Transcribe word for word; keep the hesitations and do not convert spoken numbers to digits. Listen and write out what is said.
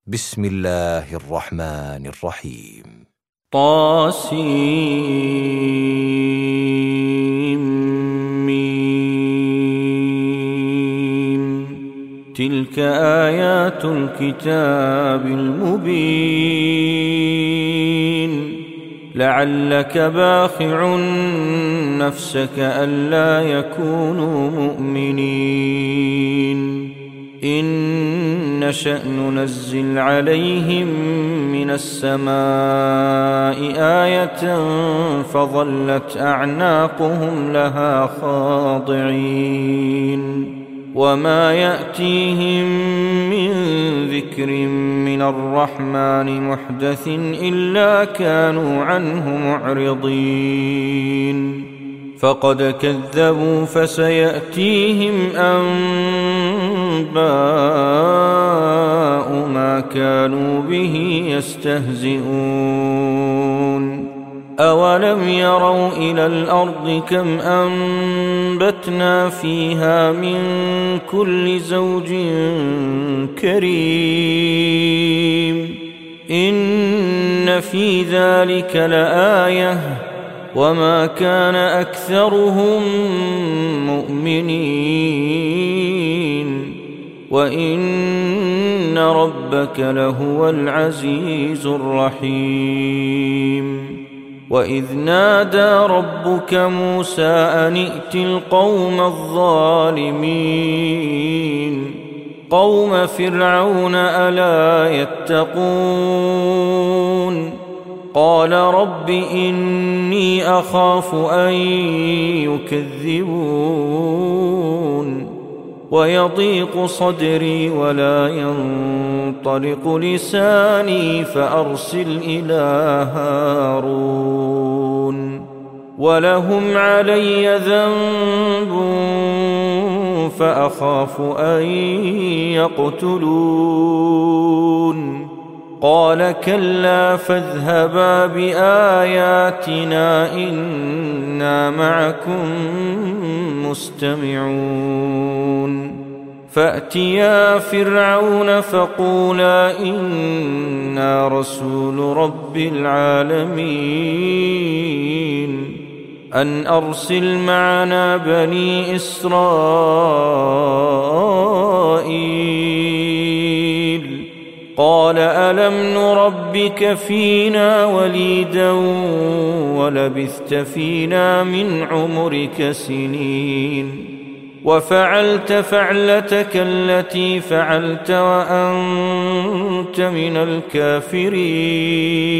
بسم الله الرحمن الرحيم. طاسيم. تلك آيات الكتاب المبين. لعلك باخع نفسك ألا يكونوا مؤمنين إن نشأ ننزل عليهم من السماء آية فظلت أعناقهم لها خاضعين وما يأتيهم من ذكر من الرحمن محدث إلا كانوا عنه معرضين فقد كذبوا فسيأتيهم أنباء ما كانوا به يستهزئون أولم يروا إلى الأرض كم أنبتنا فيها من كل زوج كريم إن في ذلك لآية وما كان أكثرهم مؤمنين وإن ربك لهو العزيز الرحيم وإذ نادى ربك موسى أن ائت القوم الظالمين قوم فرعون ألا يتقون قال رب إني أخاف أن يكذبون ويضيق صدري ولا ينطلق لساني فأرسل إلى هارون ولهم علي ذنب فأخاف أن يقتلون قال كلا فاذهبا بآياتنا إنا معكم مستمعون فأتيا فرعون فقولا إنا رسول رب العالمين أن أرسل معنا بني إسرائيل قال ألم نربك فينا وليدا ولبثت فينا من عمرك سنين وفعلت فعلتك التي فعلت وأنت من الكافرين